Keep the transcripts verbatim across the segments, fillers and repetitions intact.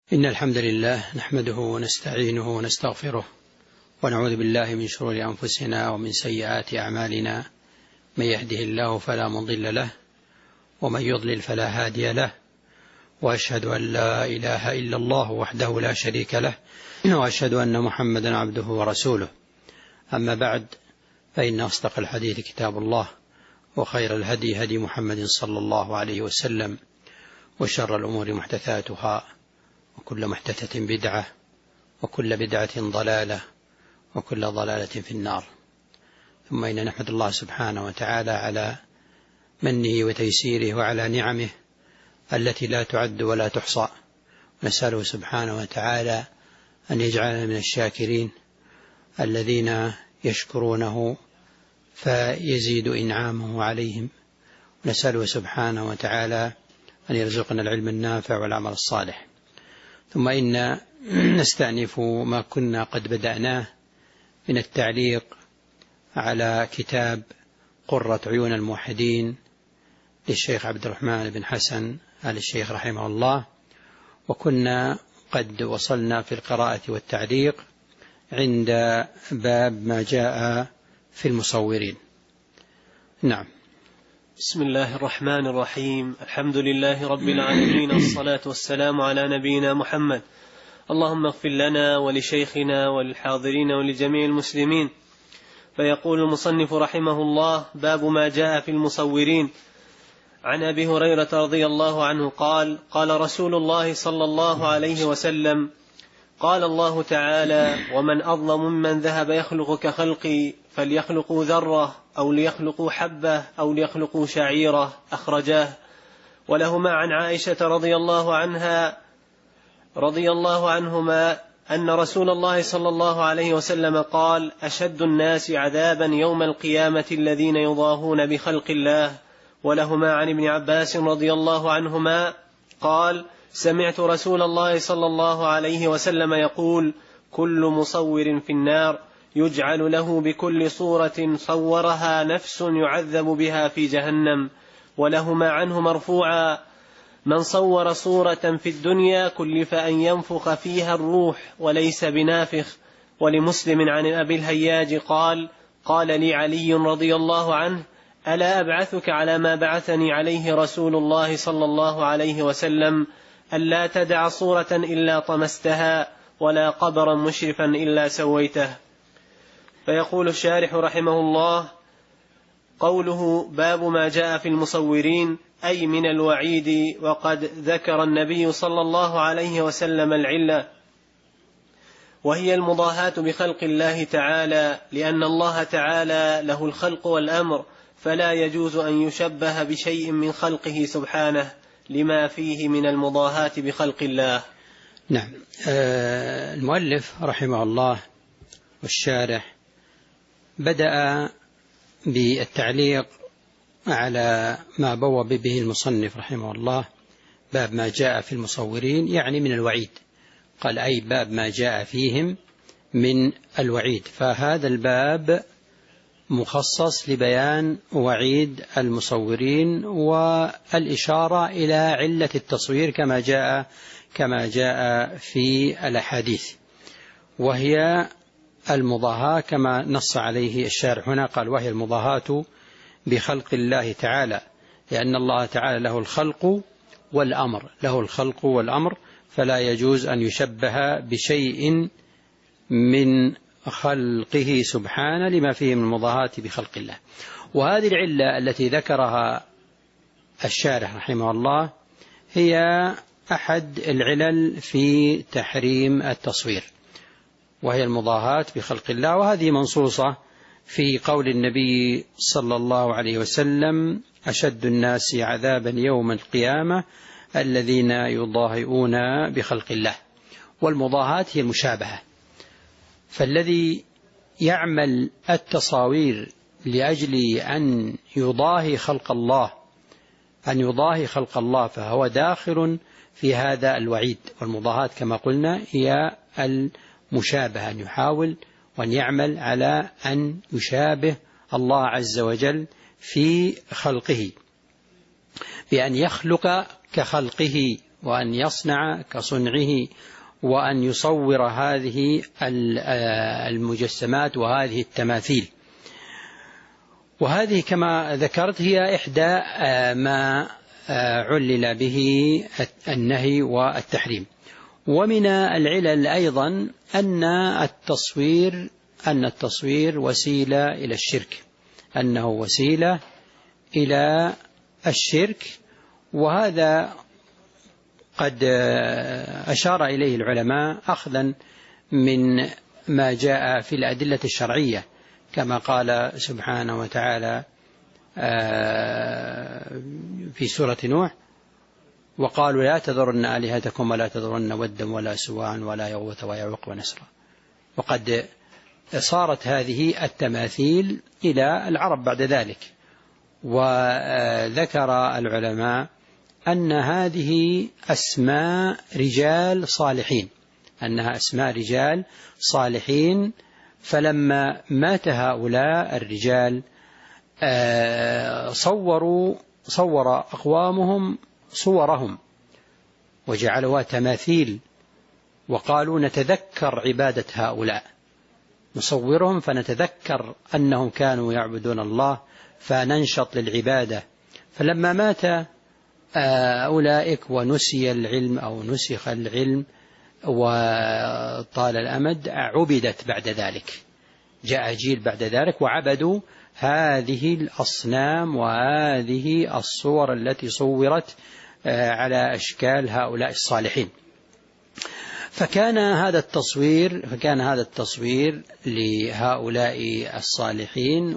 إن الحمد لله نحمده ونستعينه ونستغفره ونعوذ بالله من شرور أنفسنا ومن سيئات أعمالنا، من يهده الله فلا مضل له ومن يضلل فلا هادي له، وأشهد أن لا إله إلا الله وحده لا شريك له، وأشهد أن محمدا عبده ورسوله. أما بعد، فإن أصدق الحديث كتاب الله، وخير الهدي هدي محمد صلى الله عليه وسلم، وشر الأمور محدثاتها، وكل محدثة بدعة، وكل بدعة ضلالة، وكل ضلالة في النار. ثم إن نحمد الله سبحانه وتعالى على منه وتيسيره وعلى نعمه التي لا تعد ولا تحصى، ونسأله سبحانه وتعالى أن يجعلنا من الشاكرين الذين يشكرونه فيزيد إنعامه عليهم، ونسأله سبحانه وتعالى أن يرزقنا العلم النافع والعمل الصالح. ثم إن نستأنف ما كنا قد بدأناه من التعليق على كتاب قرة عيون الموحدين للشيخ عبد الرحمن بن حسن آل الشيخ رحمه الله، وكنا قد وصلنا في القراءة والتعليق عند باب ما جاء في المصورين. نعم. بسم الله الرحمن الرحيم. الحمد لله رب العالمين، الصلاة والسلام على نبينا محمد. اللهم اغفر لنا ولشيخنا وللحاضرين ولجميع المسلمين. فيقول المصنف رحمه الله: باب ما جاء في المصورين. عن أبي هريرة رضي الله عنه قال: قال رسول الله صلى الله عليه وسلم: قال الله تعالى: ومن أظلم ممن ذهب يخلق كخلقي، فليخلقوا ذرة أو ليخلقوا حبة أو ليخلقوا شعيرة. أخرجاه. ولهما عن عائشة رضي الله عنها رضي الله عنهما أن رسول الله صلى الله عليه وسلم قال: أشد الناس عذابا يوم القيامة الذين يضاهون بخلق الله. ولهما عن ابن عباس رضي الله عنهما قال: سمعت رسول الله صلى الله عليه وسلم يقول: كل مصور في النار، يجعل له بكل صورة صورها نفس يعذب بها في جهنم. ولهما عنه مرفوعا: من صور صورة في الدنيا كلف أن ينفخ فيها الروح وليس بنافخ. ولمسلم عن أبي الهياج قال: قال لي علي رضي الله عنه: ألا أبعثك على ما بعثني عليه رسول الله صلى الله عليه وسلم، ألا تدع صورة إلا طمستها، ولا قبرا مشرفا إلا سويته. فيقول الشارح رحمه الله: قوله باب ما جاء في المصورين، أي من الوعيد. وقد ذكر النبي صلى الله عليه وسلم العلة، وهي المضاهاة بخلق الله تعالى، لأن الله تعالى له الخلق والأمر، فلا يجوز أن يشبه بشيء من خلقه سبحانه، لما فيه من المضاهاة بخلق الله. نعم. آه المؤلف رحمه الله والشارح بدأ بالتعليق على ما بوب به المصنف رحمه الله، باب ما جاء في المصورين، يعني من الوعيد. قال: أي باب ما جاء فيهم من الوعيد. فهذا الباب مخصص لبيان وعيد المصورين والإشارة إلى علة التصوير كما جاء كما جاء في الأحاديث، وهي المضاهاة كما نص عليه الشارح هنا. قال: وهي المضاهاة بخلق الله تعالى، لأن الله تعالى له الخلق والأمر له الخلق والأمر فلا يجوز أن يشبه بشيء من خلقه سبحانه، لما فيه من المضاهاة بخلق الله. وهذه العلة التي ذكرها الشارح رحمه الله هي أحد العلل في تحريم التصوير، وهي المضاهاة بخلق الله. وهذه منصوصة في قول النبي صلى الله عليه وسلم: أشد الناس عذابا يوم القيامة الذين يضاهئون بخلق الله. والمضاهاة هي المشابهة. فالذي يعمل التصاوير لأجل أن يضاهي خلق الله أن يضاهي خلق الله فهو داخل في هذا الوعيد. والمضاهاة كما قلنا هي المشابهة، أن يحاول وأن يعمل على أن يشابه الله عز وجل في خلقه، بأن يخلق كخلقه وأن يصنع كصنعه وأن يصور هذه المجسمات وهذه التماثيل. وهذه كما ذكرت هي إحدى ما علل به النهي والتحريم. ومن العلل أيضا أن التصوير أن التصوير وسيلة إلى الشرك، أنه وسيلة إلى الشرك، وهذا قد أشار إليه العلماء أخذا من ما جاء في الأدلة الشرعية، كما قال سبحانه وتعالى في سورة نوح: وقالوا لا تذرن آلهتكم ولا تذرن ودا ولا سواعا ولا يغوث ويعوق ونسرا. وقد صارت هذه التماثيل إلى العرب بعد ذلك. وذكر العلماء أن هذه أسماء رجال صالحين، أنها أسماء رجال صالحين، فلما مات هؤلاء الرجال صوروا صور أقوامهم صورهم وجعلوها تماثيل، وقالوا نتذكر عبادة هؤلاء، نصورهم فنتذكر أنهم كانوا يعبدون الله فننشط للعبادة. فلما مات أولئك ونسي العلم أو نسخ العلم وطال الأمد، عبدت بعد ذلك، جاء جيل بعد ذلك وعبدوا هذه الأصنام وهذه الصور التي صورت على أشكال هؤلاء الصالحين. فكان هذا التصوير فكان هذا التصوير لهؤلاء الصالحين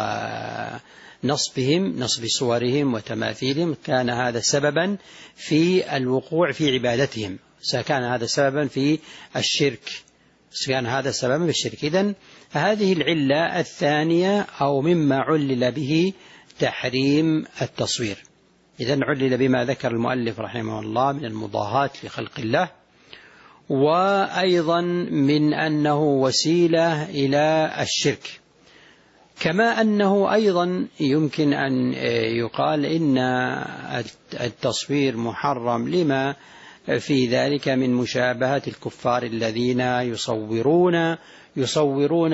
ونصبهم نصب صورهم وتماثيلهم، كان هذا سببا في الوقوع في عبادتهم، كان هذا سببا في الشرك كان هذا سببا في الشرك. إذن هذه العلة الثانية أو مما علل به تحريم التصوير. إذن علل بما ذكر المؤلف رحمه الله من المضاهاة لخلق الله، وأيضا من أنه وسيلة إلى الشرك، كما أنه أيضا يمكن أن يقال إن التصوير محرم لما في ذلك من مشابهة الكفار الذين يصورون يصورون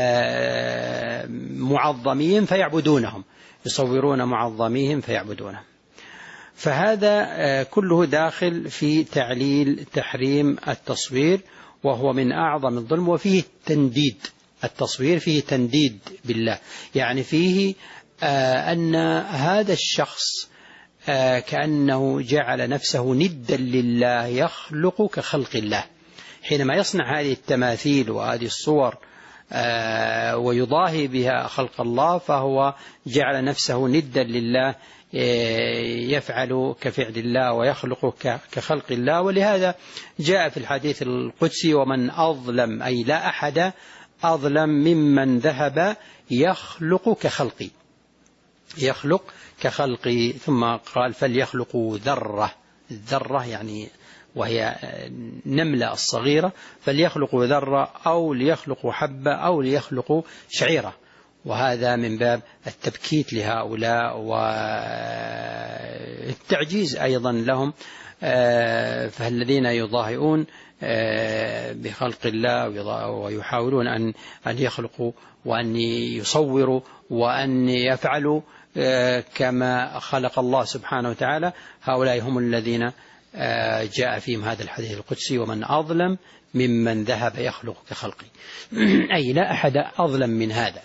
معظمين فيعبدونهم يصورون معظمين فيعبدونهم فهذا كله داخل في تعليل تحريم التصوير، وهو من أعظم الظلم، وفيه تنديد. التصوير فيه تنديد بالله، يعني فيه أن هذا الشخص كأنه جعل نفسه ندا لله، يخلق كخلق الله. حينما يصنع هذه التماثيل وهذه الصور ويضاهي بها خلق الله، فهو جعل نفسه ندا لله، يفعل كفعل الله ويخلق كخلق الله. ولهذا جاء في الحديث القدسي: ومن أظلم، أي لا أحد أظلم ممن ذهب يخلق كخلقي يخلق كخلقي ثم قال: فليخلقوا ذرة، الذرة يعني وهي نملة الصغيرة، فليخلقوا ذرة أو ليخلقوا حبة أو ليخلقوا شعيرة. وهذا من باب التبكيت لهؤلاء والتعجيز أيضا لهم. فالذين يضاهئون بخلق الله ويحاولون أن أن يخلقوا وأن يصوروا وأن يفعلوا كما خلق الله سبحانه وتعالى، هؤلاء هم الذين جاء فيهم هذا الحديث القدسي: ومن أظلم ممن ذهب يخلق كخلقي. أي لا أحد أظلم من هذا.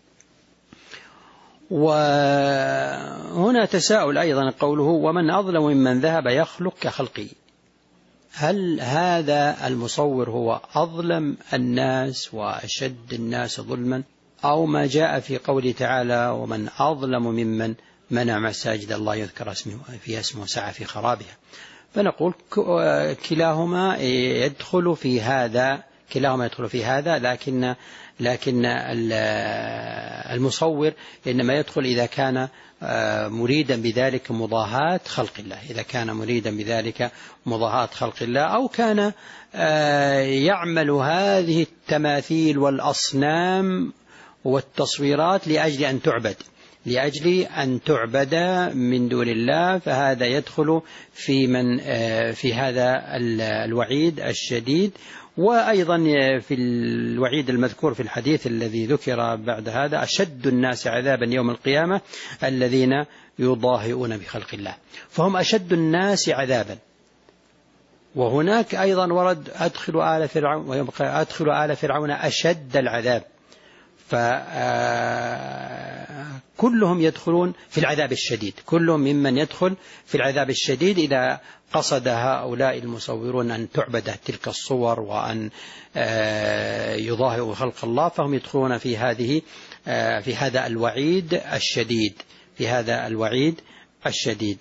وهنا تساؤل أيضا قوله: ومن أظلم ممن ذهب يخلق كخلقي، هل هذا المصور هو أظلم الناس وأشد الناس ظلما، أو ما جاء في قوله تعالى: ومن أظلم ممن منع مساجد الله يذكر اسمه فيها اسمه وسعى في خرابها؟ فنقول كلاهما يدخل في هذا كلاهما يدخل في هذا لكن لكن المصور إنما يدخل إذا كان مريدا بذلك مضاهاة خلق الله إذا كان مريدا بذلك مضاهاة خلق الله أو كان يعمل هذه التماثيل والأصنام والتصويرات لأجل أن تعبد لأجل أن تعبد من دون الله، فهذا يدخل في من في هذا الوعيد الشديد. وأيضا في الوعيد المذكور في الحديث الذي ذكر بعد هذا: أشد الناس عذابا يوم القيامة الذين يضاهئون بخلق الله. فهم أشد الناس عذابا. وهناك أيضا ورد: أدخل آل فرعون، ويبقى أدخل آل فرعون أشد العذاب. فكلهم يدخلون في العذاب الشديد، كلهم ممن يدخل في العذاب الشديد إذا قصد هؤلاء المصورون أن تعبد تلك الصور وأن يضاهئوا خلق الله، فهم يدخلون في هذه في هذا الوعيد الشديد في هذا الوعيد الشديد.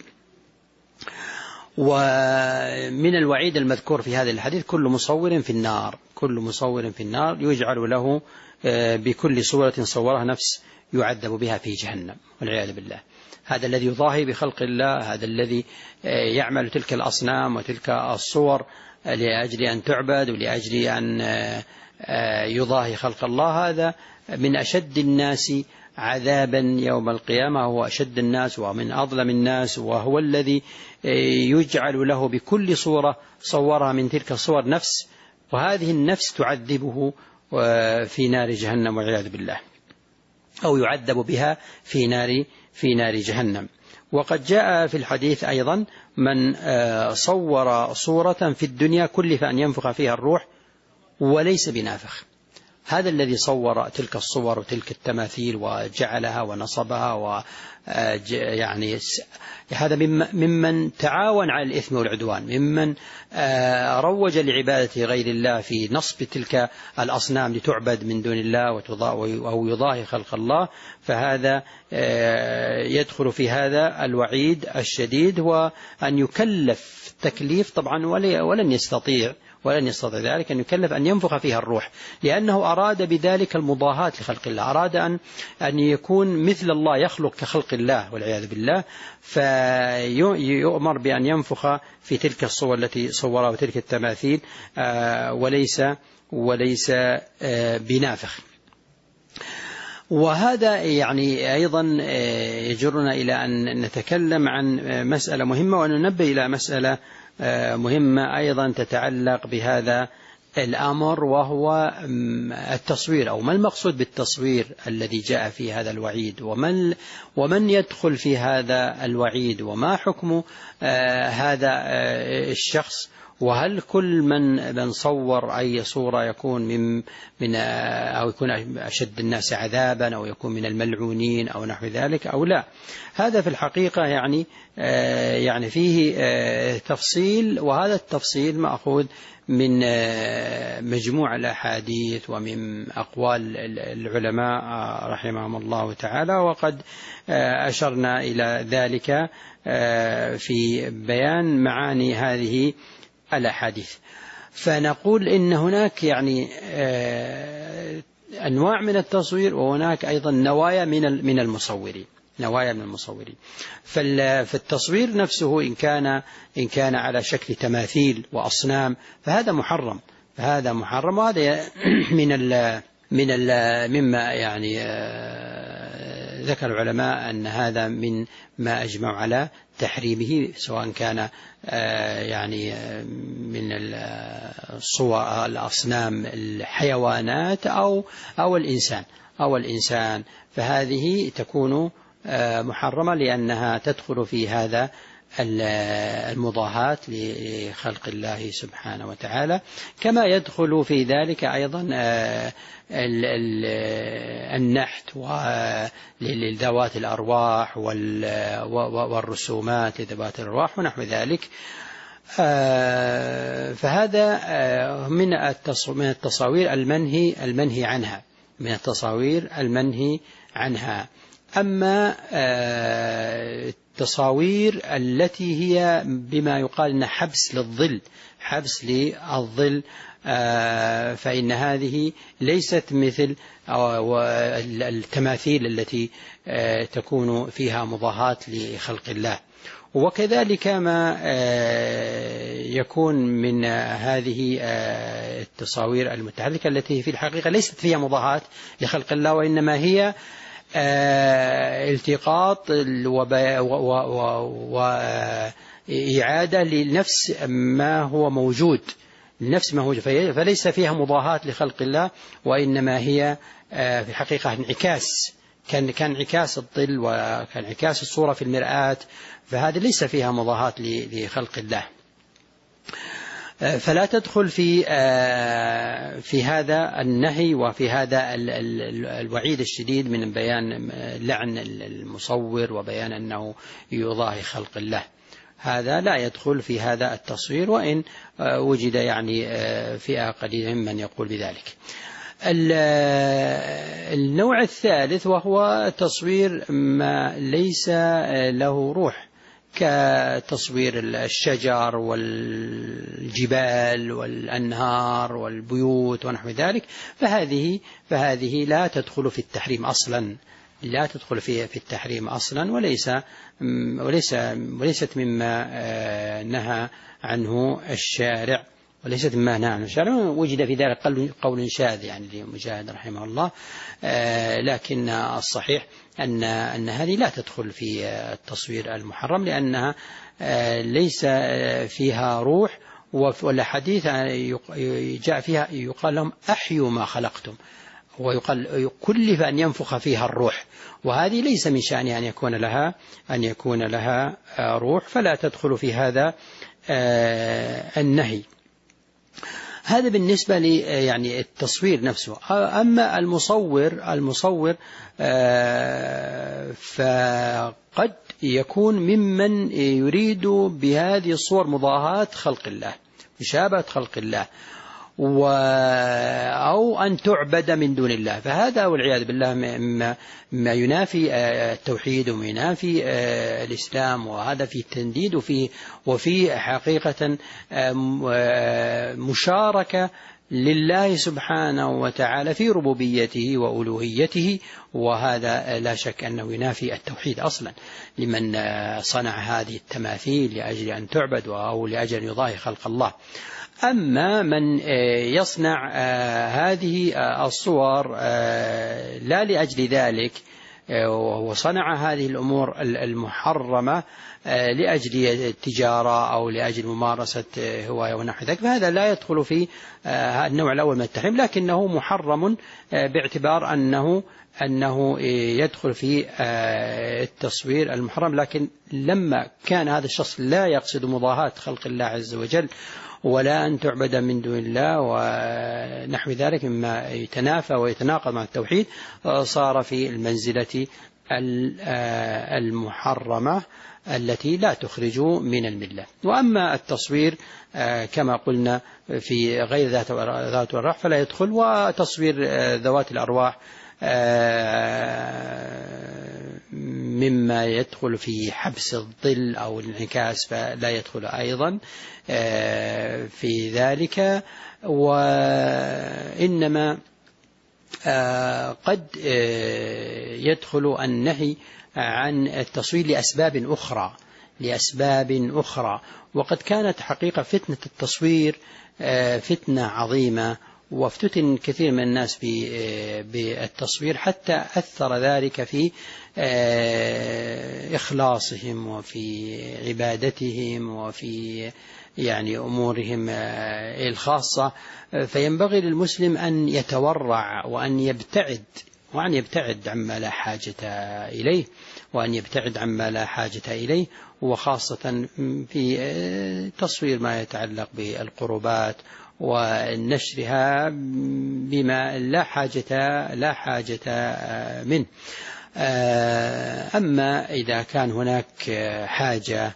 ومن الوعيد المذكور في هذا الحديث: كل مصور في النار، كل مصور في النار يجعل له بكل صورة صورها نفس يعذب بها في جهنم، والعياذ بالله. هذا الذي يضاهي بخلق الله، هذا الذي يعمل تلك الأصنام وتلك الصور لأجل أن تعبد ولأجل أن يضاهي خلق الله، هذا من أشد الناس عذابا يوم القيامة، هو أشد الناس ومن أظلم الناس، وهو الذي يجعل له بكل صورة صورها من تلك الصور نفس، وهذه النفس تعذبه في نار جهنم والعياذ بالله، أو يعذب بها في نار في نار جهنم. وقد جاء في الحديث أيضا: من صور صورة في الدنيا كلف أن ينفخ فيها الروح وليس بنافخ. هذا الذي صور تلك الصور وتلك التماثيل وجعلها ونصبها، ويعني هذا ممن تعاون على الإثم والعدوان، ممن روج لعبادة غير الله في نصب تلك الأصنام لتعبد من دون الله أو يضاهي خلق الله. فهذا يدخل في هذا الوعيد الشديد، وأن يكلف تكليف طبعا ولن يستطيع ولن يستطيع ذلك، أن يكلف أن ينفخ فيها الروح، لأنه أراد بذلك المضاهاة لخلق الله، أراد أن أن يكون مثل الله، يخلق كخلق الله والعياذ بالله، فيؤمر بأن ينفخ في تلك الصور التي صورها وتلك التماثيل وليس وليس بنافخ. وهذا يعني أيضا يجرنا إلى أن نتكلم عن مسألة مهمة، وننبه إلى مسألة مهمة أيضا تتعلق بهذا الأمر، وهو التصوير، أو ما المقصود بالتصوير الذي جاء في هذا الوعيد، ومن ومن يدخل في هذا الوعيد، وما حكم هذا الشخص، وهل كل من من صور أي صورة يكون من من أو يكون أشد الناس عذابا أو يكون من الملعونين أو نحو ذلك أو لا. هذا في الحقيقة يعني يعني فيه تفصيل، وهذا التفصيل مأخوذ من مجموع الأحاديث ومن أقوال العلماء رحمهم الله تعالى، وقد أشرنا إلى ذلك في بيان معاني هذه الأحاديث. فنقول إن هناك يعني أنواع من التصوير، وهناك أيضا نوايا من من المصورين، نوايا من المصورين. فالتصوير نفسه إن كان إن كان على شكل تماثيل وأصنام فهذا محرم، فهذا محرم، وهذا من ال من ال مما يعني ذكر العلماء أن هذا من ما أجمع على تحريمه، سواء كان يعني من الصور الأصنام الحيوانات أو أو الإنسان أو الإنسان فهذه تكون محرمة، لأنها تدخل في هذا المضاهاة لخلق الله سبحانه وتعالى. كما يدخل في ذلك أيضا النحت لذوات الأرواح والرسومات لذوات الأرواح ونحو ذلك. فهذا من التصاوير المنهي المنهي عنها من التصاوير المنهي عنها. أما التصاوير التي هي بما يقال أنها حبس للظل حبس للظل فإن هذه ليست مثل التماثيل التي تكون فيها مضاهاة لخلق الله. وكذلك ما يكون من هذه التصاوير المتحركة التي في الحقيقة ليست فيها مضاهاة لخلق الله، وإنما هي التقاط وإعادة لنفس ما هو موجود، لنفس ما هو، فليس فيها مضاهاة لخلق الله، وإنما هي في الحقيقة انعكاس، كان كان انعكاس الظل وكان انعكاس الصورة في المرآة، فهذا ليس فيها مضاهاة لخلق الله. فلا تدخل في في هذا النهي وفي هذا الوعيد الشديد من بيان لعن المصور وبيان أنه يضاهي خلق الله، هذا لا يدخل في هذا التصوير، وإن وجد يعني فئة قليلة من يقول بذلك. النوع الثالث وهو تصوير ما ليس له روح، كتصوير الشجر والجبال والأنهار والبيوت ونحو ذلك، فهذه فهذه لا تدخل في التحريم أصلا، لا تدخل فيها في التحريم أصلا، وليس وليس وليست مما نهى عنه الشارع، وليست مما نهى عنه الشارع. وجد في ذلك قول شاذ يعني لمجاهد رحمه الله، لكن الصحيح أن أن هذه لا تدخل في التصوير المحرم، لأنها ليس فيها روح، ولا حديث جاء فيها يقال لهم أحيوا ما خلقتم، ويقال كلف أن ينفخ فيها الروح، وهذه ليس من شأنها أن يكون لها أن يكون لها روح، فلا تدخل في هذا النهي. هذا بالنسبة لي يعني التصوير نفسه. أما المصور المصور فقد يكون ممن يريد بهذه الصور مضاهاة خلق الله، مشابهة خلق الله، أو أن تعبد من دون الله، فهذا والعياذ بالله ما ينافي التوحيد وما ينافي الإسلام، وهذا في تنديد وفي وفي حقيقة مشاركة لله سبحانه وتعالى في ربوبيته وألوهيته، وهذا لا شك أنه ينافي التوحيد أصلا، لمن صنع هذه التماثيل لأجل أن تعبد أو لأجل أن يضاهي خلق الله. أما من يصنع هذه الصور لا لأجل ذلك، وصنع هذه الأمور المحرمة لأجل التجارة أو لأجل ممارسة هواية ونحو ذلك، فهذا لا يدخل في النوع الأول من التحريم، لكنه محرم باعتبار أنه أنه يدخل في التصوير المحرم. لكن لما كان هذا الشخص لا يقصد مضاهاة خلق الله عز وجل ولا أن تعبد من دون الله ونحو ذلك مما يتنافى ويتناقض مع التوحيد، صار في المنزلة المحرمة التي لا تخرج من الملة. وأما التصوير كما قلنا في غير ذات ذات الأرواح فلا يدخل، وتصوير ذوات الأرواح مما يدخل في حبس الظل أو الانعكاس فلا يدخل أيضا في ذلك. وإنما قد يدخل النهي عن التصوير لأسباب أخرى لأسباب أخرى وقد كانت حقيقة فتنة التصوير فتنة عظيمة، وافتتن كثير من الناس بالتصوير حتى أثر ذلك في إخلاصهم وفي عبادتهم وفي يعني أمورهم الخاصة. فينبغي للمسلم أن يتورع وأن يبتعد وأن يبتعد عما لا حاجة إليه وأن يبتعد عما لا حاجة إليه، وخاصة في تصوير ما يتعلق بالقربات ونشرها بما لا حاجة لا حاجة منه. أما إذا كان هناك حاجة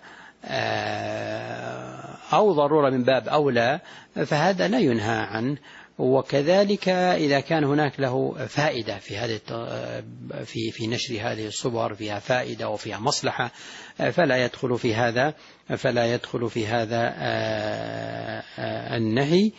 أو ضرورة من باب أولى فهذا لا ينهى عنه. وكذلك إذا كان هناك له فائدة في هذه في في نشر هذه الصور، فيها فائدة وفيها مصلحة، فلا يدخل في هذا فلا يدخل في هذا النهي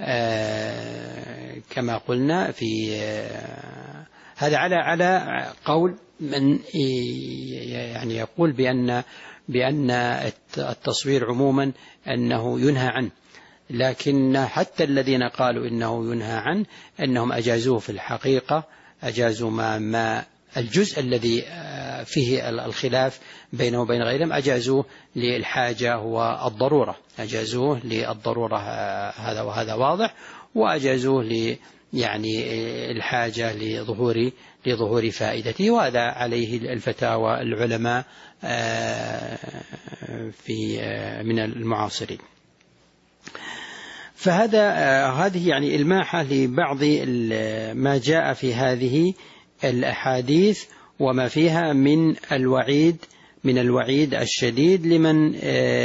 كما قلنا. في هذا على على قول من يعني يقول بأن بأن التصوير عموما أنه ينهى عنه، لكن حتى الذين قالوا إنه ينهى عنه أنهم أجازوه في الحقيقة، أجازوا ما ما الجزء الذي فيه الخلاف بينه وبين غيرهم أجازوه للحاجة والضرورة، أجازوه للضرورة هذا وهذا واضح، وأجازوه ل يعني الحاجة لظهور لظهور فائدته، وهذا عليه الفتاوى العلماء في من المعاصرين. فهذا هذه يعني إلماحة لبعض ما جاء في هذه الأحاديث وما فيها من الوعيد من الوعيد الشديد لمن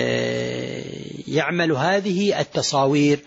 يعمل هذه التصاوير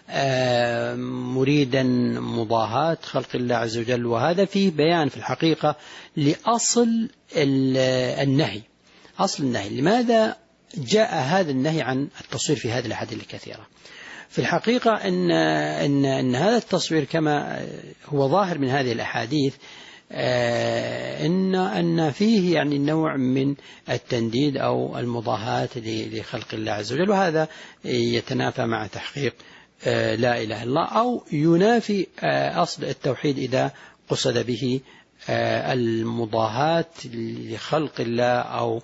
مريدا مضاهاة خلق الله عز وجل. وهذا فيه بيان في الحقيقة لأصل النهي، أصل النهي، لماذا جاء هذا النهي عن التصوير في هذه الأحاديث الكثيرة. في الحقيقة إن, إن, إن هذا التصوير كما هو ظاهر من هذه الأحاديث إن, إن فيه يعني نوع من التنديد أو المضاهاة لخلق الله عز وجل، وهذا يتنافى مع تحقيق لا إله إلا الله، أو ينافي أصل التوحيد إذا قصد به المضاهاة لخلق الله أو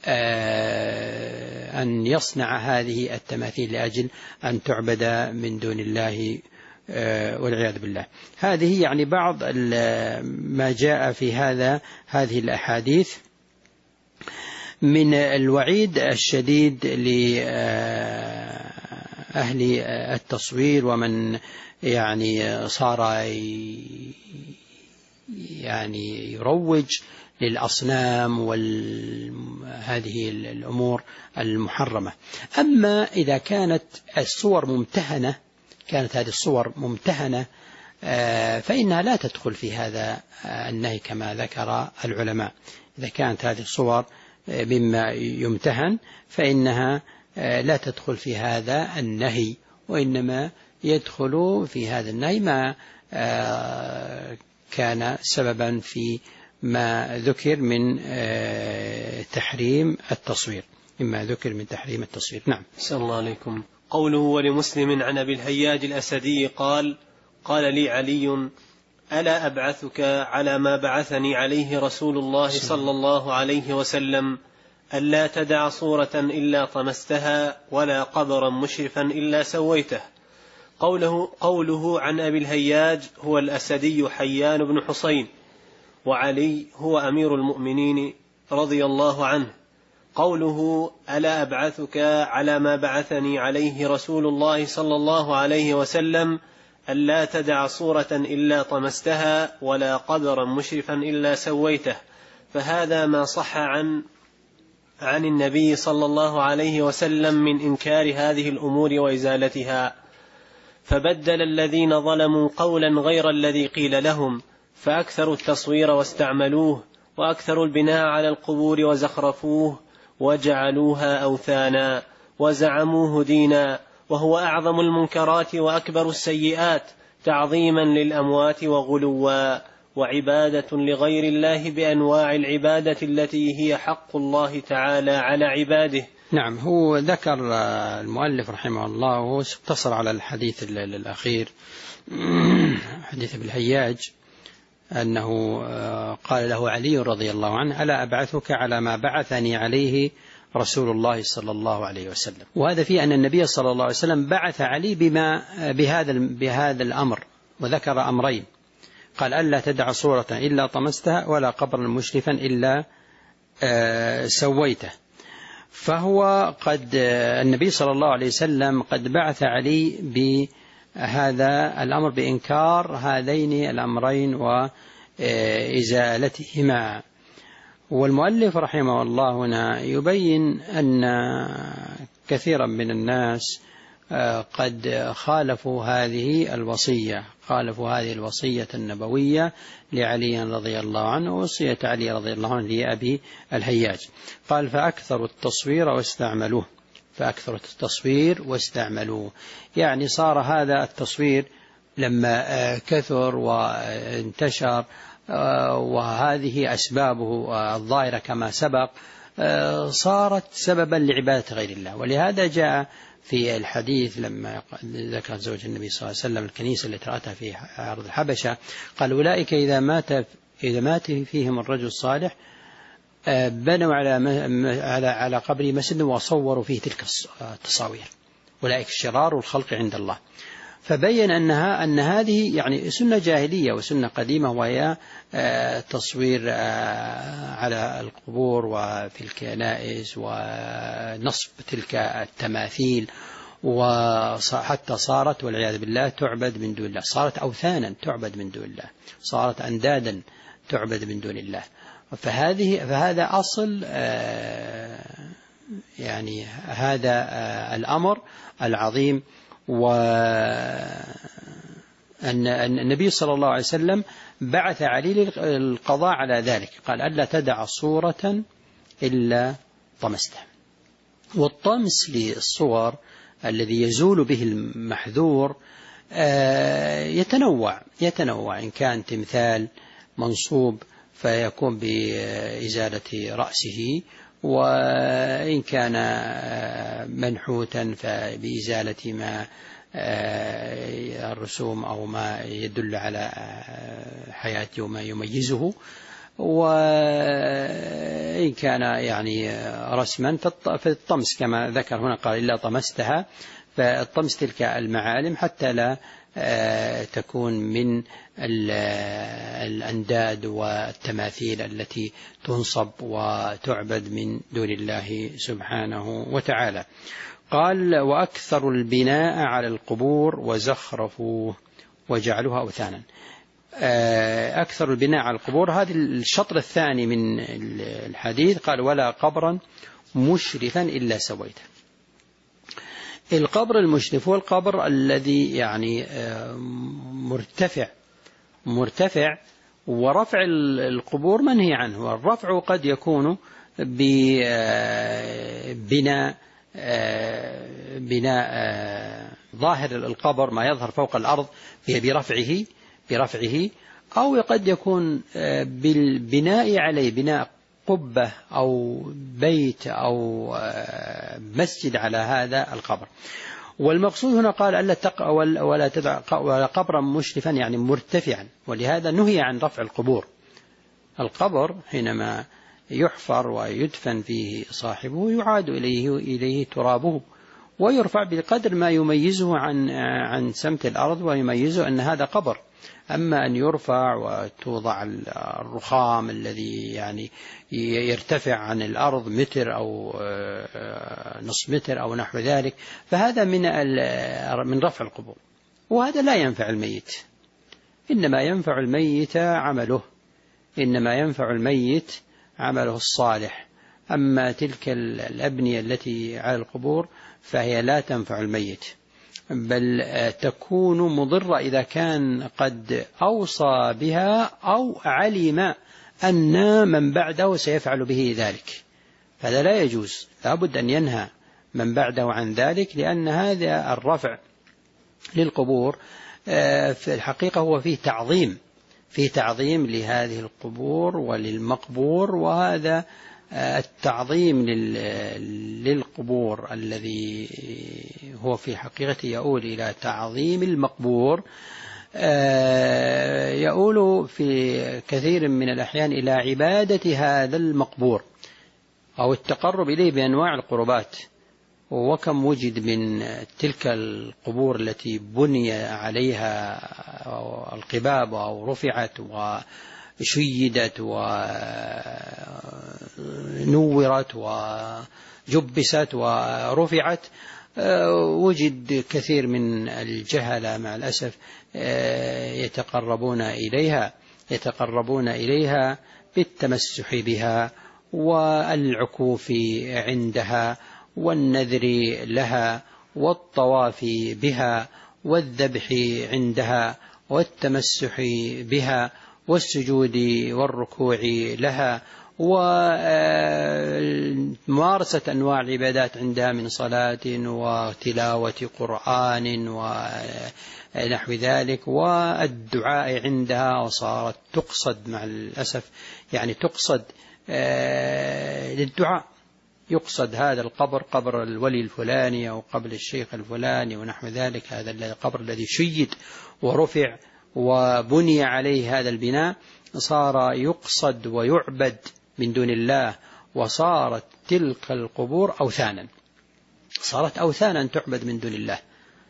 أن يصنع هذه التماثيل لأجل أن تعبد من دون الله والعياذ بالله. هذه يعني بعض ما جاء في هذا هذه الأحاديث من الوعيد الشديد لأهل التصوير ومن يعني صار يعني يروج للأصنام وهذه الأمور المحرمة. أما إذا كانت الصور ممتهنة، كانت هذه الصور ممتهنة فإنها لا تدخل في هذا النهي كما ذكر العلماء. إذا كانت هذه الصور مما يمتهن فإنها لا تدخل في هذا النهي، وإنما يدخل في هذا النهي ما كان سببا في ما ذكر من تحريم التصوير، مما ذكر من تحريم التصوير. نعم. السلام الله عليكم. قوله ولمسلم عن أبي الهياج الأسدي قال: قال لي علي: ألا أبعثك على ما بعثني عليه رسول الله صلى الله عليه وسلم، ألا تدع صورة إلا طمستها ولا قبرا مشرفا إلا سويته. قوله, قوله عن أبي الهياج هو الأسدي حيان بن حسين، وعلي هو أمير المؤمنين رضي الله عنه. قوله ألا أبعثك على ما بعثني عليه رسول الله صلى الله عليه وسلم، ألا تدع صورة إلا طمستها ولا قبرا مشرفا إلا سويته، فهذا ما صح عن عن النبي صلى الله عليه وسلم من إنكار هذه الأمور وإزالتها. فبدل الذين ظلموا قولا غير الذي قيل لهم، فأكثروا التصوير واستعملوه، وأكثروا البناء على القبور وزخرفوه، وجعلوها أوثانا وزعموه دينا، وهو أعظم المنكرات وأكبر السيئات، تعظيما للأموات وغلوا، وعبادة لغير الله بأنواع العبادة التي هي حق الله تعالى على عباده. نعم. هو ذكر المؤلف رحمه الله وهو اقتصر على الحديث الأخير، حديث ابن الهياج، أنه قال له علي رضي الله عنه: ألا أبعثك على ما بعثني عليه رسول الله صلى الله عليه وسلم. وهذا فيه أن النبي صلى الله عليه وسلم بعث علي بما بهذا بهذا الأمر، وذكر أمرين، قال: ألا تدع صورة إلا طمستها ولا قبرا مشرفا إلا سويته. فهو قد النبي صلى الله عليه وسلم قد بعث علي بهذا الأمر بإنكار هذين الأمرين وإزالتهما. والمؤلف رحمه الله هنا يبين أن كثيرا من الناس قد خالفوا هذه الوصية، خالفوا هذه الوصية النبوية لعلي رضي الله عنه، وصية علي رضي الله عنه لأبي الهياج. قال: فأكثروا التصوير واستعملوه، فأكثروا التصوير واستعملوه، يعني صار هذا التصوير لما كثر وانتشر وهذه أسبابه الظاهرة كما سبق صارت سببا لعبادة غير الله. ولهذا جاء في الحديث لما ذكر زوج النبي صلى الله عليه وسلم الكنيسة التي رأتها في أرض الحبشة، قال: أولئك إذا مات إذا مات فيهم الرجل الصالح بنوا على على على قبره مسجدا وصوروا فيه تلك التصاوير، أولئك شرار الخلق عند الله. فبين أنها أن هذه يعني سنة جاهلية وسنة قديمة، وهي تصوير على القبور وفي الكنائس ونصب تلك التماثيل، وحتى صارت والعياذ بالله تعبد من دون الله، صارت أوثانا تعبد من دون الله، صارت أندادا تعبد من دون الله. فهذه فهذا أصل يعني هذا الأمر العظيم. وأن النبي صلى الله عليه وسلم بعث علي للقضاء على ذلك، قال ألا تدع صورة إلا طمستها. والطمس للصور الذي يزول به المحذور يتنوع يتنوع إن كان تمثال منصوب فيكون بإزالة رأسه، وإن كان منحوتا فبإزالة ما الرسوم أو ما يدل على حياته وما يميزه، وإن كان يعني رسما فالطمس كما ذكر هنا قال إلا طمستها، فالطمس تلك المعالم حتى لا تكون من الأنداد والتماثيل التي تنصب وتعبد من دون الله سبحانه وتعالى. قال وأكثر البناء على القبور وزخرفوه وجعلوها أوثانا. أكثر البناء على القبور، هذا الشطر الثاني من الحديث، قال ولا قبرا مشرفا إلا سويته. القبر المشرف هو القبر الذي يعني مرتفع مرتفع ورفع القبور منهي عنه. والرفع قد يكون ببناء بناء ظاهر القبر ما يظهر فوق الأرض برفعه برفعه أو قد يكون بالبناء عليه، بناء قبة أو بيت أو مسجد على هذا القبر. والمقصود هنا قال ألا تقع ولا تدع قبرا مشرفا يعني مرتفعا، ولهذا نهي عن رفع القبور. القبر حينما يحفر ويدفن فيه صاحبه يعاد إليه إليه ترابه ويرفع بقدر ما يميزه عن عن سمت الأرض ويميزه أن هذا قبر. أما أن يرفع وتوضع الرخام الذي يعني يرتفع عن الأرض متر أو نصف متر أو نحو ذلك، فهذا من من رفع القبور، وهذا لا ينفع الميت. إنما ينفع الميت عمله إنما ينفع الميت عمله الصالح. أما تلك الأبنية التي على القبور فهي لا تنفع الميت، بل تكون مضرة إذا كان قد أوصى بها أو علم أن من بعده سيفعل به ذلك، هذا لا يجوز، لابد أن ينهى من بعده عن ذلك، لأن هذا الرفع للقبور في الحقيقة هو فيه تعظيم فيه تعظيم لهذه القبور وللمقبور. وهذا التعظيم للقبور الذي هو في حقيقته يؤول إلى تعظيم المقبور يؤول في كثير من الأحيان إلى عبادة هذا المقبور أو التقرب إليه بأنواع القربات. وكم وجد من تلك القبور التي بني عليها القباب أو رفعت وشيدت ونورت وجبست ورفعت، وجد كثير من الجهلة مع الأسف يتقربون إليها يتقربون إليها بالتمسح بها والعكوف عندها والنذر لها والطواف بها والذبح عندها والتمسح بها والسجود والركوع لها وممارسة أنواع العبادات عندها من صلاة وتلاوة قرآن ونحو ذلك والدعاء عندها. وصارت تقصد مع الأسف يعني تقصد للدعاء، يقصد هذا القبر قبر الولي الفلاني أو قبر الشيخ الفلاني ونحو ذلك، هذا القبر الذي شيد ورفع وبني عليه هذا البناء صار يقصد ويعبد من دون الله، وصارت تلك القبور أوثانا، صارت أوثانا تعبد من دون الله.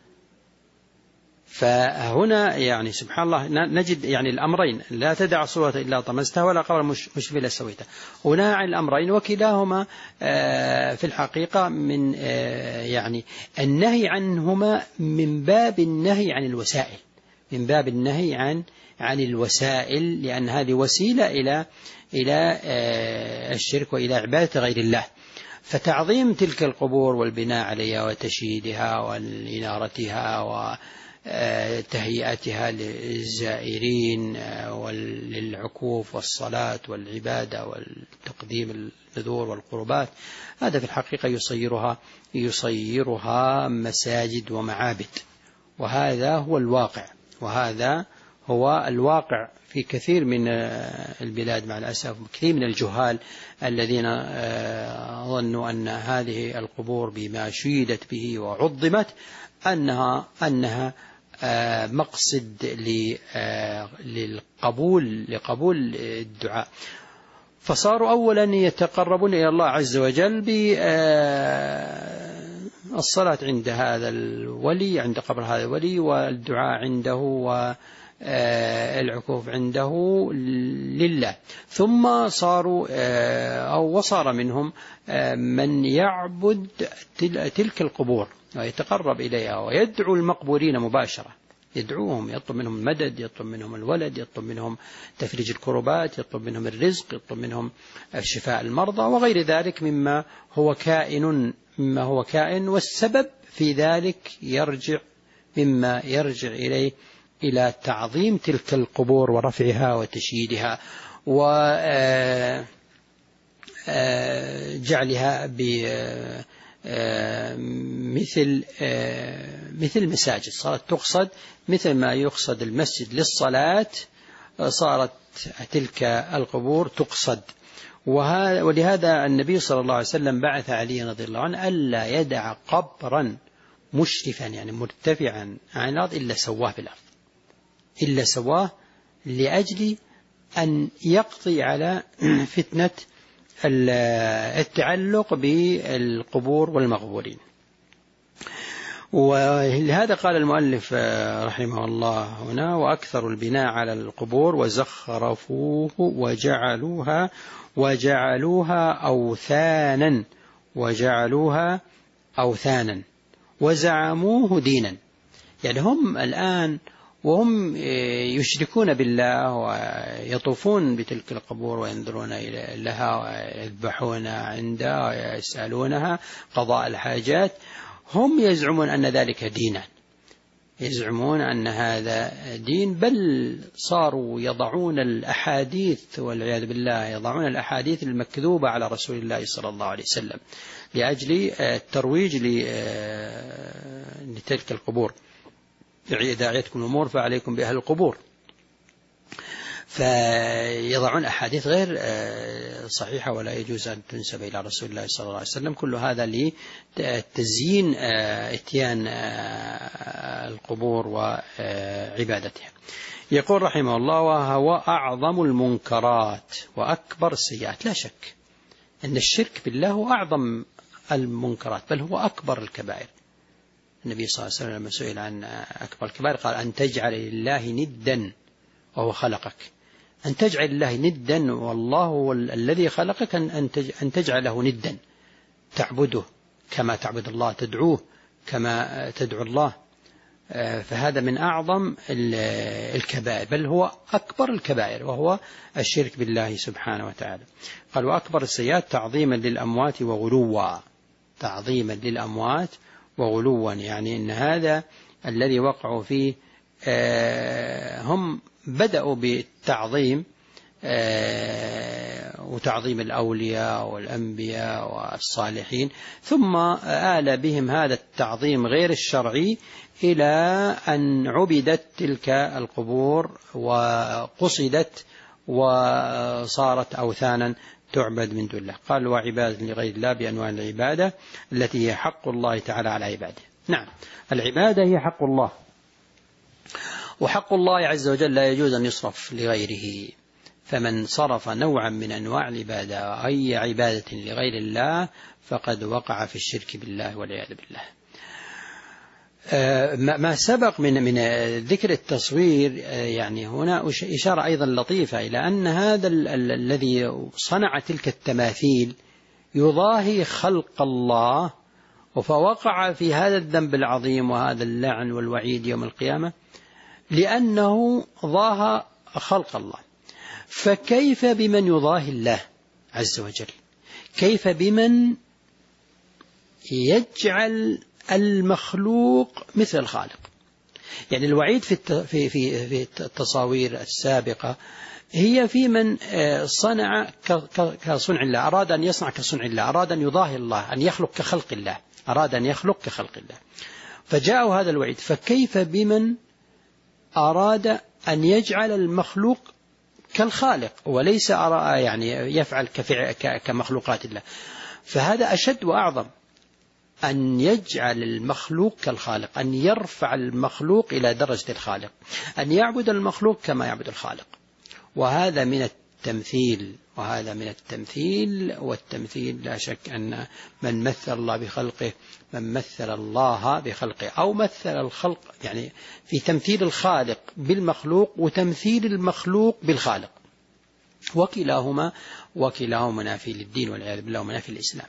فهنا يعني سبحان الله نجد يعني الأمرين، لا تدع صورة إلا طمستها ولا قبر مشرف إلا سويته. هنا عن الأمرين وكلاهما في الحقيقة من يعني النهي عنهما من باب النهي عن الوسائل، من باب النهي عن عن الوسائل، لأن هذه وسيلة إلى إلى الشرك وإلى عبادة غير الله. فتعظيم تلك القبور والبناء عليها وتشييدها وإنارتها وتهيئتها للزائرين وللعكوف والصلاة والعبادة والتقديم النذور والقربات، هذا في الحقيقة يصيرها يصيرها مساجد ومعابد. وهذا هو الواقع، وهذا هو الواقع في كثير من البلاد مع الأسف، كثير من الجهال الذين ظنوا أن هذه القبور بما شيدت به وعظمت أنها أنها مقصد للقبول لقبول الدعاء. فصاروا أولا يتقربون إلى الله عز وجل بالصلاة عند هذا الولي، عند قبر هذا الولي، والدعاء عنده والعكوف عنده لله. ثم صاروا أو وصار منهم من يعبد تلك القبور ويتقرب إليها ويدعو المقبورين مباشرة، يدعوهم، يطلب منهم المدد، يطلب منهم الولد، يطلب منهم تفريج الكربات، يطلب منهم الرزق، يطلب منهم شفاء المرضى وغير ذلك مما هو كائن مما هو كائن والسبب في ذلك يرجع مما يرجع إليه إلى تعظيم تلك القبور ورفعها وتشييدها وجعلها ب مثل مثل مساجد، صارت تقصد مثل ما يقصد المسجد للصلاة، صارت تلك القبور تقصد. ولهذا النبي صلى الله عليه وسلم بعث علي رضي الله عنه ألا يدع قبرا مشرفا يعني مرتفعا عن الأرض إلا سواه بالأرض، إلا سواه، لأجل أن يقضي على فتنة التعلق بالقبور والمقبورين. ولهذا قال المؤلف رحمه الله هنا: وأكثر البناء على القبور وزخرفوه وجعلوها وجعلوها أوثانا وجعلوها أوثانا وزعموه دينا. يعني هم الآن وهم يشركون بالله ويطوفون بتلك القبور وينظرون لها ويذبحون عندها ويسألونها قضاء الحاجات، هم يزعمون أن ذلك دينا، يزعمون أن هذا دين، بل صاروا يضعون الأحاديث والعياذ بالله يضعون الأحاديث المكذوبة على رسول الله صلى الله عليه وسلم لأجل الترويج لتلك القبور. إذا أعيتكم الأمور فعليكم بأهل القبور، فيضعون أحاديث غير صحيحة ولا يجوز أن تنسب إلى رسول الله صلى الله عليه وسلم، كل هذا لتزيين إتيان القبور وعبادتها. يقول رحمه الله: وهو أعظم المنكرات وأكبر السيئات. لا شك أن الشرك بالله هو أعظم المنكرات، بل هو أكبر الكبائر. النبي صلى الله عليه وسلم لما سئل عن أكبر الكبائر قال: أن تجعل لله ندا وهو خلقك. أن تجعل لله ندا والله هو الذي خلقك، أن تجعله ندا، تعبده كما تعبد الله، تدعوه كما تدعو الله. فهذا من أعظم الكبائر، بل هو أكبر الكبائر، وهو الشرك بالله سبحانه وتعالى. قال: وأكبر السيئات تعظيما للأموات وغلوا، تعظيما للأموات وغلوا، يعني أن هذا الذي وقعوا فيه هم بدأوا بالتعظيم وتعظيم الأولياء والأنبياء والصالحين، ثم آل بهم هذا التعظيم غير الشرعي إلى أن عبدت تلك القبور وقصدت وصارت أوثانا تعبد من دون الله. قال: وعبادة لغير الله بأنواع العبادة التي هي حق الله تعالى على عباده. نعم، العبادة هي حق الله، وحق الله عز وجل لا يجوز أن يصرف لغيره، فمن صرف نوعا من أنواع العبادة أي عبادة لغير الله فقد وقع في الشرك بالله والعياذ بالله. ما سبق من من ذكر التصوير يعني هنا إشارة أيضا لطيفة إلى أن هذا الذي صنع تلك التماثيل يضاهي خلق الله، فوقع في هذا الذنب العظيم وهذا اللعن والوعيد يوم القيامة لأنه ضاهى خلق الله. فكيف بمن يضاهي الله عز وجل؟ كيف بمن يجعل المخلوق مثل الخالق؟ يعني الوعيد في في في التصاوير السابقة هي في من صنع كصنع الله، أراد أن يصنع كصنع الله، أراد أن يضاهي الله، أن يخلق كخلق الله، أراد أن يخلق كخلق الله، فجاء هذا الوعيد. فكيف بمن أراد أن يجعل المخلوق كالخالق وليس يعني يفعل كمخلوقات الله؟ فهذا أشد وأعظم، أن يجعل المخلوق كالخالق، أن يرفع المخلوق إلى درجة الخالق، أن يعبد المخلوق كما يعبد الخالق. وهذا من التمثيل، وهذا من التمثيل والتمثيل لا شك أن من مثل الله بخلقه، من مثل الله بخلقه أو مثل الخلق يعني في تمثيل الخالق بالمخلوق وتمثيل المخلوق بالخالق، وكلاهما وكلاهما منافي للدين والعياذ بالله ومنافي الإسلام.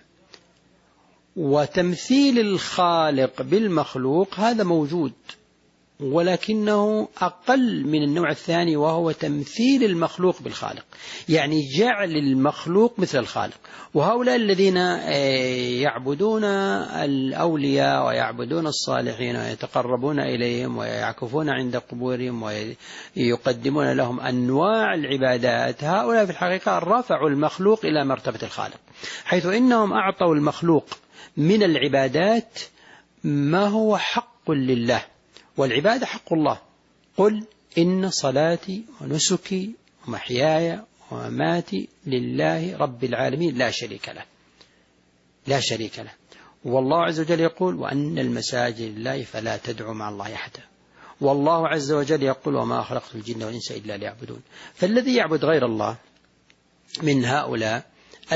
وتمثيل الخالق بالمخلوق هذا موجود، ولكنه أقل من النوع الثاني وهو تمثيل المخلوق بالخالق، يعني جعل المخلوق مثل الخالق. وهؤلاء الذين يعبدون الأولياء ويعبدون الصالحين ويتقربون إليهم ويعكفون عند قبورهم ويقدمون لهم أنواع العبادات، هؤلاء في الحقيقة رفعوا المخلوق إلى مرتبة الخالق، حيث إنهم أعطوا المخلوق من العبادات ما هو حق لله، والعبادة حق الله. قل إن صلاتي ونسكي ومحياي ومماتي لله رب العالمين لا شريك له، لا شريك له. والله عز وجل يقول وأن المساجد لله فلا تدعوا مع الله أحدا. والله عز وجل يقول وما خلقت الجن والإنس إلا ليعبدون. فالذي يعبد غير الله من هؤلاء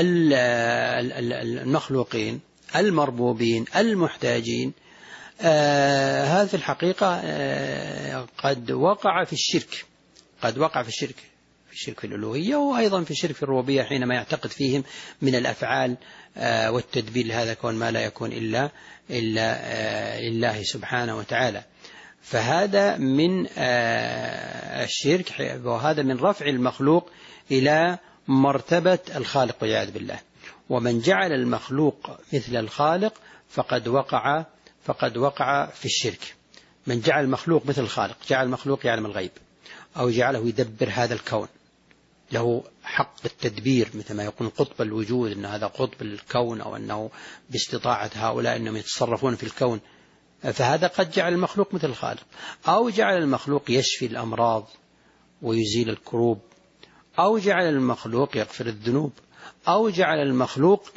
المخلوقين المربوبين المحتاجين، آه هذا في الحقيقة آه قد وقع في الشرك، قد وقع في الشرك في الشرك في الألوهية، وأيضا في الشرك في الربوبية حينما يعتقد فيهم من الأفعال آه والتدبير لهذا كون ما لا يكون إلا إلا آه لله سبحانه وتعالى. فهذا من آه الشرك، وهذا من رفع المخلوق إلى مرتبة الخالق والعياذ بالله. ومن جعل المخلوق مثل الخالق فقد وقع فقد وقع في الشرك. من جعل المخلوق مثل الخالق، جعل المخلوق يعلم الغيب أو جعله يدبر هذا الكون، له حق التدبير مثل ما يقول قطب الوجود أن هذا قطب الكون، أو أنه باستطاعة هؤلاء أنهم يتصرفون في الكون، فهذا قد جعل المخلوق مثل الخالق. أو جعل المخلوق يشفي الأمراض ويزيل الكروب، أو جعل المخلوق يغفر الذنوب، أو جعل المخلوق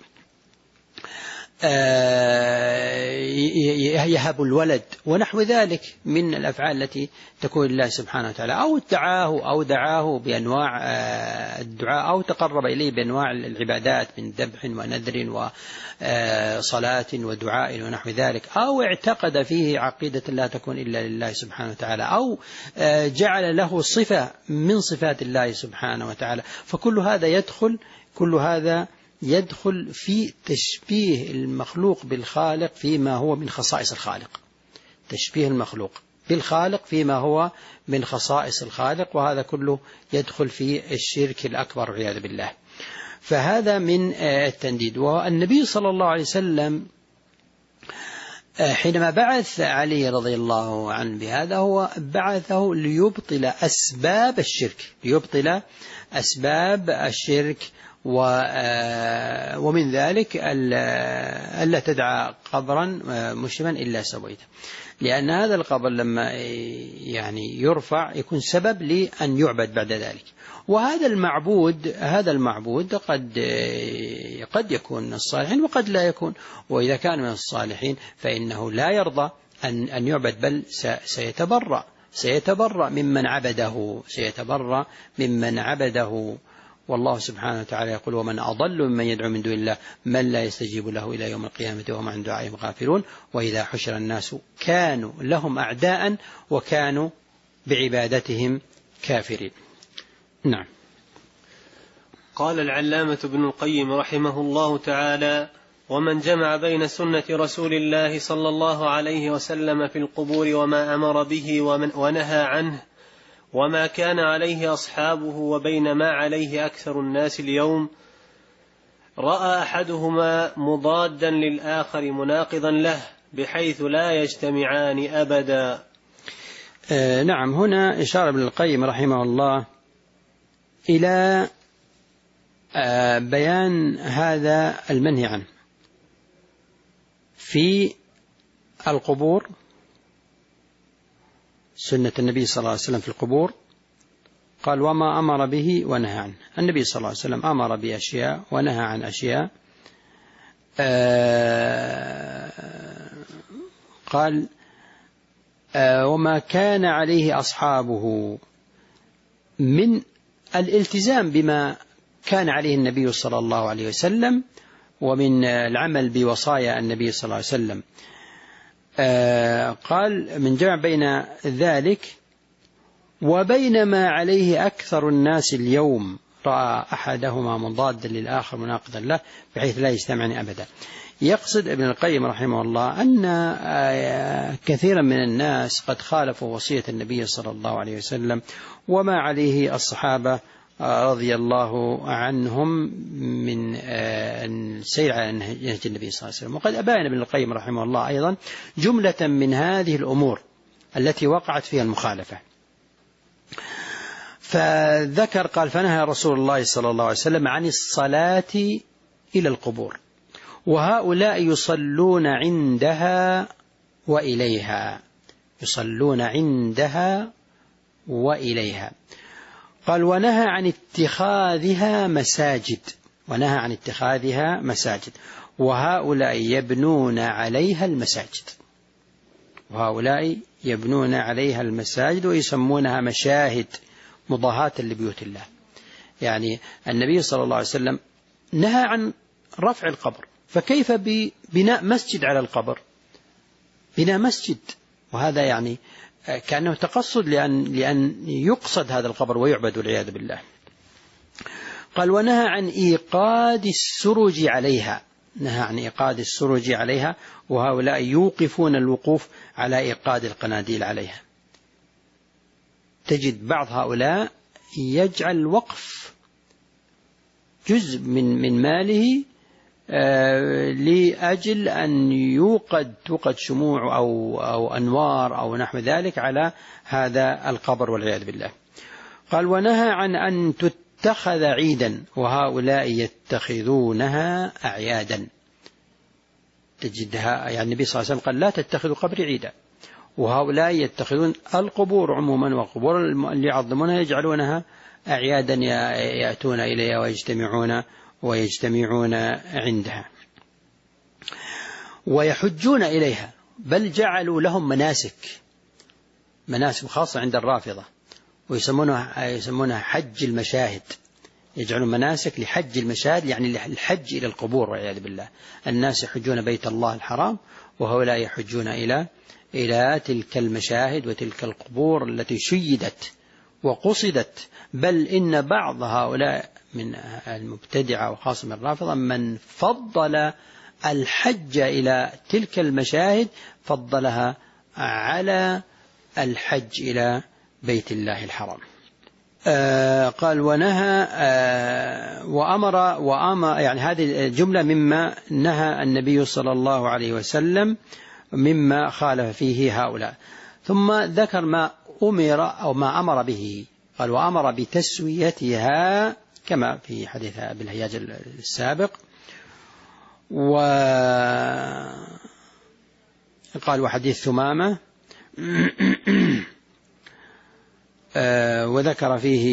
يهب الولد ونحو ذلك من الأفعال التي تكون لله سبحانه وتعالى. أو دعاه أو دعاه بأنواع الدعاء، أو تقرب إليه بأنواع العبادات من ذبح ونذر وصلاة ودعاء ونحو ذلك، أو اعتقد فيه عقيدة لا تكون إلا لله سبحانه وتعالى، أو جعل له صفة من صفات الله سبحانه وتعالى. فكل هذا يدخل كل هذا يدخل في تشبيه المخلوق بالخالق فيما هو من خصائص الخالق، تشبيه المخلوق بالخالق فيما هو من خصائص الخالق، وهذا كله يدخل في الشرك الأكبر والعياذ بالله. فهذا من التنديد. والنبي صلى الله عليه وسلم حينما بعث علي رضي الله عنه بهذا هو بعثه ليبطل أسباب الشرك، ليبطل أسباب الشرك، ومن ذلك ألا تدعى قبرا مشرفا إلا سويته، لأن هذا القبر لما يعني يرفع يكون سبب لأن يعبد بعد ذلك. وهذا المعبود هذا المعبود قد قد يكون من الصالحين وقد لا يكون، وإذا كان من الصالحين فإنه لا يرضى أن أن يعبد، بل سيتبرأ سيتبرأ ممن عبده سيتبرأ ممن عبده والله سبحانه وتعالى يقول ومن أضل ممن يدعو من دون الله من لا يستجيب له إلى يوم القيامة وهم عن دعائهم غافلون وإذا حشر الناس كانوا لهم أعداء وكانوا بعبادتهم كافرين. نعم. قال العلامة ابن القيم رحمه الله تعالى: ومن جمع بين سنة رسول الله صلى الله عليه وسلم في القبور وما أمر به ونهى عنه وما كان عليه أصحابه وبين ما عليه أكثر الناس اليوم رأى أحدهما مضادا للآخر مناقضا له بحيث لا يجتمعان أبدا. آه نعم. هنا إشارة ابن القيم رحمه الله إلى آه بيان هذا المنهي عنه في القبور، سنة النبي صلى الله عليه وسلم في القبور. قال وما أمر به ونهى عنه. النبي صلى الله عليه وسلم أمر بأشياء ونهى عن أشياء. آه قال آه وما كان عليه أصحابه من الالتزام بما كان عليه النبي صلى الله عليه وسلم ومن العمل بوصايا النبي صلى الله عليه وسلم. آه قال من جمع بين ذلك وبين ما عليه أكثر الناس اليوم رأى أحدهما مضادا للآخر مناقضا له بحيث لا يجتمعان أبدا. يقصد ابن القيم رحمه الله أن آه كثيرا من الناس قد خالفوا وصية النبي صلى الله عليه وسلم وما عليه الصحابة رضي الله عنهم من السير على نهج النبي صلى الله عليه وسلم. وقد أبان ابن القيم رحمه الله أيضا جملة من هذه الأمور التي وقعت فيها المخالفة، فذكر قال فنهى رسول الله صلى الله عليه وسلم عن الصلاة إلى القبور وهؤلاء يصلون عندها وإليها يصلون عندها وإليها. قال ونهى عن اتخاذها مساجد ونهى عن اتخاذها مساجد وهؤلاء يبنون عليها المساجد وهؤلاء يبنون عليها المساجد ويسمونها مشاهد مضاهاة لبيوت الله. يعني النبي صلى الله عليه وسلم نهى عن رفع القبر، فكيف ببناء مسجد على القبر؟ بناء مسجد، وهذا يعني كأنه تقصد لأن, لأن يقصد هذا القبر ويعبد والعياذ بالله. قال ونهى عن إيقاد السرج عليها نهى عن إيقاد السرج عليها وهؤلاء يوقفون الوقوف على إيقاد القناديل عليها. تجد بعض هؤلاء يجعل وقف جزء من من ماله لأجل أن يوقد توقد شموع أو, أو أنوار أو نحو ذلك على هذا القبر والعياذ بالله. قال ونهى عن أن تتخذ عيدا وهؤلاء يتخذونها أعيادا. تجدها يعني النبي صلى الله عليه وسلم قال لا تتخذوا قبري عيدا، وهؤلاء يتخذون القبور عموما وقبور اللي يعظمونها يجعلونها أعيادا يأتون إليها ويجتمعون ويجتمعون عندها ويحجون إليها، بل جعلوا لهم مناسك مناسك خاصة عند الرافضة ويسمونها يسمونها حج المشاهد. يجعلون مناسك لحج المشاهد يعني الحج إلى القبور والعياذ بالله. الناس يحجون بيت الله الحرام وهؤلاء يحجون إلى إلى تلك المشاهد وتلك القبور التي شيدت وقصدت. بل إن بعض هؤلاء من المبتدعة وخاصة من الرافضة من فضل الحج إلى تلك المشاهد فضلها على الحج إلى بيت الله الحرام. آه قال ونهى آه وأمر وأمر يعني هذه الجملة مما نهى النبي صلى الله عليه وسلم مما خالف فيه هؤلاء. ثم ذكر ما أمر أو ما أمر به. قال وأمر بتسويتها كما في حديث أبي الهياج السابق. وقال وحديث ثمامة وذكر فيه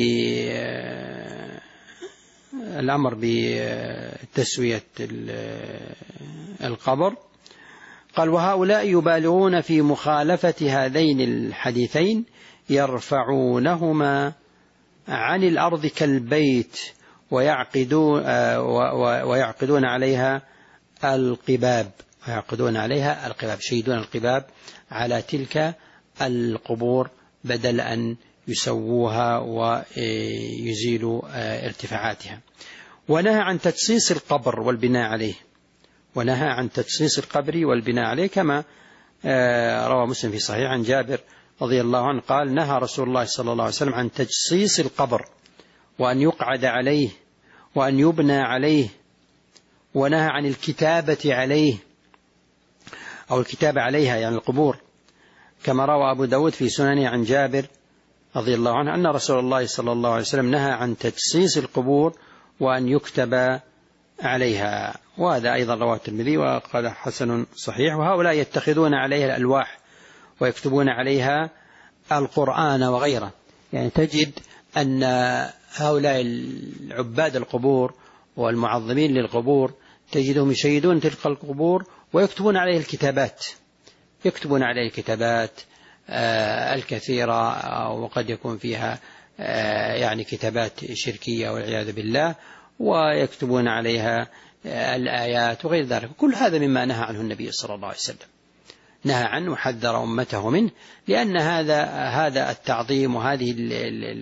الأمر بتسوية القبر. قال وهؤلاء يبالغون في مخالفة هذين الحديثين يرفعونهما عن الأرض كالبيت ويعقدون, ويعقدون عليها القباب ويعقدون عليها القباب يشيدون القباب على تلك القبور بدل أن يسووها ويزيلوا ارتفاعاتها. ونهى عن تجصيص القبر والبناء عليه ونهى عن تجصيص القبر والبناء عليه كما روى مسلم في صحيح عن جابر رضي الله عنه قال نهى رسول الله صلى الله عليه وسلم عن تجصيص القبر وأن يقعد عليه وأن يبنى عليه، ونهى عن الكتابة عليه أو الكتابة عليها يعني القبور، كما روى أبو داود في سننه عن جابر رضي الله عنه أن رسول الله صلى الله عليه وسلم نهى عن تجصيص القبور وأن يكتب عليها، وهذا أيضا رواه الترمذي وقال حسن صحيح. وهؤلاء يتخذون عليها الألواح ويكتبون عليها القرآن وغيره، يعني تجد أن هؤلاء العباد القبور والمعظمين للقبور تجدهم يشيدون تلك القبور ويكتبون عليه الكتابات يكتبون عليه الكتابات الكثيرة، وقد يكون فيها يعني كتابات شركية والعياذ بالله، ويكتبون عليها الآيات وغير ذلك. كل هذا مما نهى عنه النبي صلى الله عليه وسلم، نهى عنه وحذر أمته منه، لأن هذا هذا التعظيم وهذه ال ال ال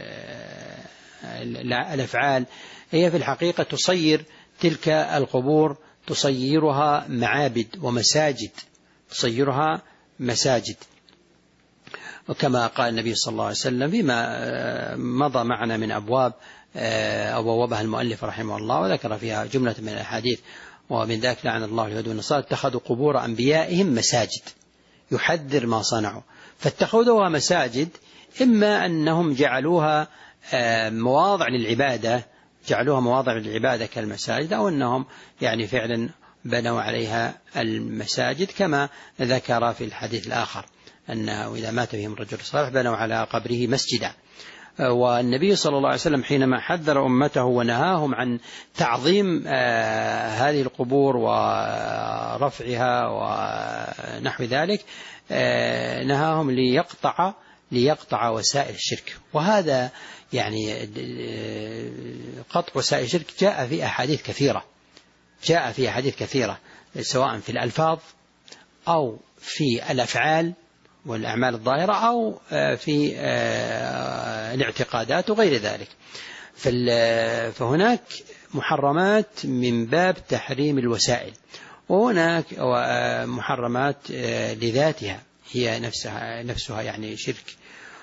ال الأفعال هي في الحقيقة تصير تلك القبور تصيرها معابد ومساجد تصيرها مساجد وكما قال النبي صلى الله عليه وسلم فيما مضى معنا من أبواب أو بوابها المؤلف رحمه الله وذكر فيها جملة من الأحاديث، ومن ذلك لعن الله اليهود والنصارى اتخذوا قبور أنبيائهم مساجد، يحذر ما صنعوا، فاتخذوها مساجد إما أنهم جعلوها مواضع للعبادة جعلوها مواضع للعبادة كالمساجد، أو أنهم يعني فعلا بنوا عليها المساجد كما ذكر في الحديث الآخر أنه إذا مات فيهم رجل صالح بنوا على قبره مسجدا. والنبي صلى الله عليه وسلم حينما حذر أمته ونهاهم عن تعظيم هذه القبور ورفعها ونحو ذلك نهاهم ليقطع ليقطع وسائل الشرك، وهذا يعني قطع وسائل الشرك جاء في أحاديث كثيرة جاء في أحاديث كثيرة سواء في الألفاظ أو في الأفعال والأعمال الظاهرة أو في الاعتقادات وغير ذلك. فهناك محرمات من باب تحريم الوسائل، وهناك محرمات لذاتها هي نفسها نفسها يعني شرك.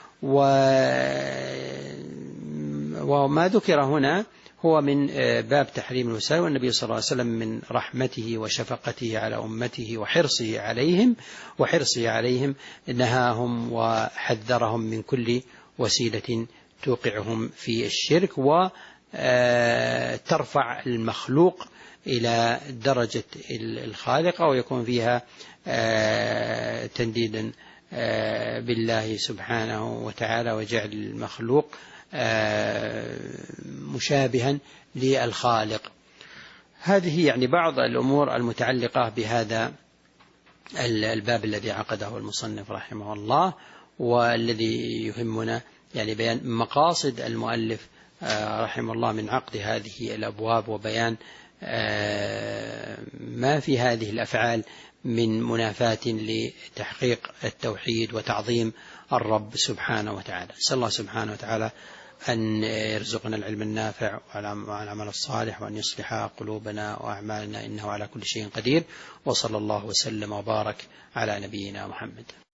وما ذكر هنا هو من باب تحريم الوسائل، والنبي صلى الله عليه وسلم من رحمته وشفقته على أمته وحرصه عليهم وحرصه عليهم نهاهم وحذرهم من كل وسيلة توقعهم في الشرك وترفع المخلوق إلى درجة الخالق ويكون فيها تنديدا بالله سبحانه وتعالى وجعل المخلوق مشابها للخالق. هذه يعني بعض الأمور المتعلقة بهذا الباب الذي عقده المصنف رحمه الله، والذي يهمنا يعني بيان مقاصد المؤلف رحمه الله من عقد هذه الأبواب وبيان ما في هذه الأفعال من منافاة لتحقيق التوحيد وتعظيم الرب سبحانه وتعالى. نسأل الله سبحانه وتعالى أن يرزقنا العلم النافع والعمل الصالح، وأن يصلح قلوبنا وأعمالنا إنه على كل شيء قدير، وصلى الله وسلم وبارك على نبينا محمد.